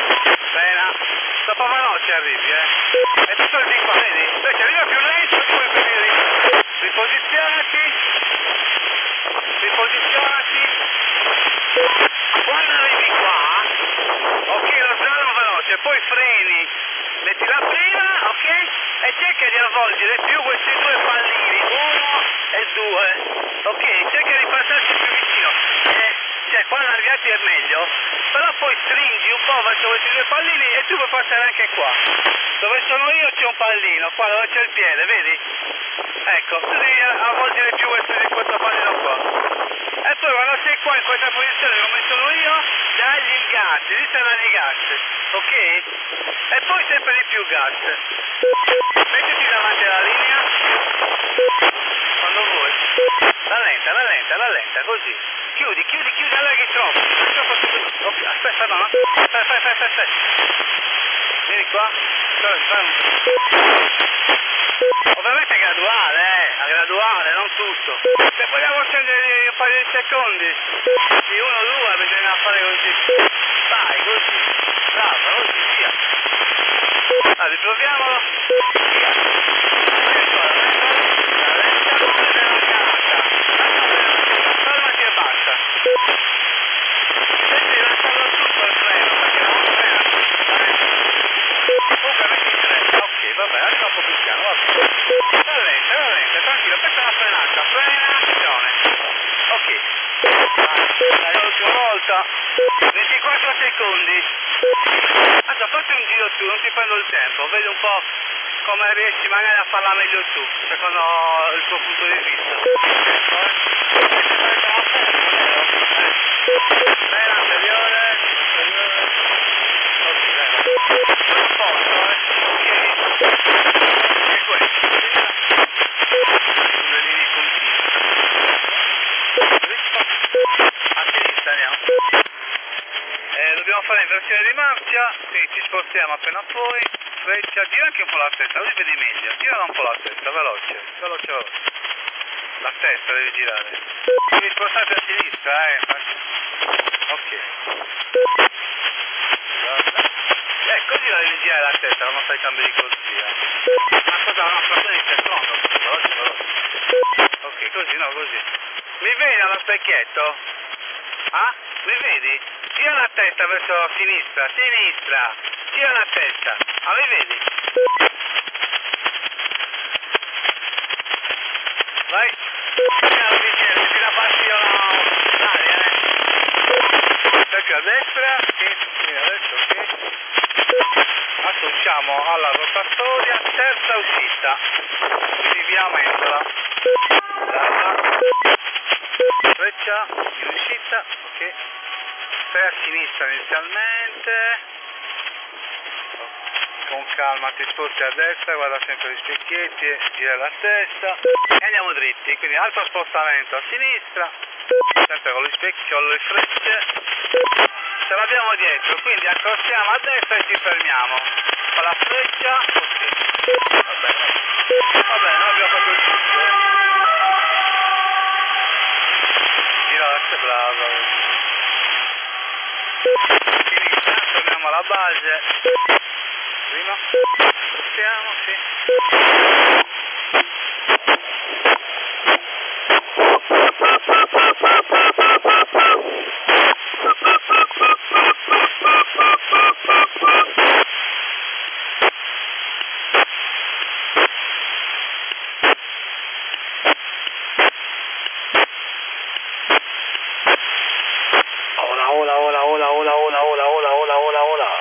Frena. Dopo veloce arrivi, È tutto il di qua, vedi? Invece arriva più lento, ti puoi venire. Riposizionati. Quando arrivi qua, ok, lo slalom veloce, poi freni, metti la prima, ok? E cerca di avvolgere più questi due pallini, 1 e 2, ok? Cerca di passarci più vicino, cioè quando arrivati è meglio, però poi stringi un po' verso questi due pallini e tu puoi passare anche qua. Dove sono io c'è un pallino, qua dove c'è il piede, vedi? Ecco, tu devi avvolgere più questo pallino qua. E poi quando sei qua in questa posizione come sono io, dagli il gas, inizia a dare gas, ok? E poi sempre di più gas. Mettiti davanti alla linea, quando vuoi. Rallenta, così. Chiudi, allarghi troppo. Ok, aspetta, no. Aspetta. Vieni qua. Ovviamente è graduale, non tutto. Se vogliamo scendere un paio di secondi, di 1-2 bisogna fare così. Vai, così. Bravo, così, via. Allora, riproviamolo. Via. Fermati e basta. Devi lasciarlo tutto il freno, perché non frena. Comunque 23. Ok, vabbè, arriva un po' più piano, vabbè. Rallenta, tranquillo, questa è una frenata, frena, azione. Ok. Dai, l'ultima volta. 24 secondi. Adesso fatti un giro tu, non ti prendo il tempo, vedi un po' come riesci magari a farla meglio tu, secondo il tuo punto di vista. Frena anteriore. Ok, dai. Non posso, ok. E questo, sulle linee continue. A sinistra andiamo. Dobbiamo fare inversione di marcia, quindi ci spostiamo appena puoi. Freccia, gira anche un po' la testa, così vedi meglio. Gira un po' la testa, veloce. La testa devi girare. Devi spostarti a sinistra, Ok. Così la devi girare la testa, non fai cambio di corsia. Ma cosa, una frazione di secondo, veloce. Ok, così, no, così. Mi vedi allo specchietto? Ah? Mi vedi? Gira la testa verso sinistra. Gira la testa. Ah, mi vedi? Vai. Andiamo vicino, ti la passi io l'aria, Più a destra, sì, adesso sì. Adesso usciamo alla rotatoria, terza uscita. Quindi via Mendola. Brava. Freccia, in uscita, ok. Stai a sinistra inizialmente, con calma ti sposti a destra, guarda sempre gli specchietti, gira la testa e andiamo dritti, quindi altro spostamento a sinistra, sempre con gli specchi, con le frecce, ce l'abbiamo dietro, quindi accostiamo a destra e ci fermiamo, con la freccia, ok, va bene, non abbiamo fatto il tutto, gira la testa, brava. Sinistra, torniamo alla base. Prima, spostiamo, sì. Hola.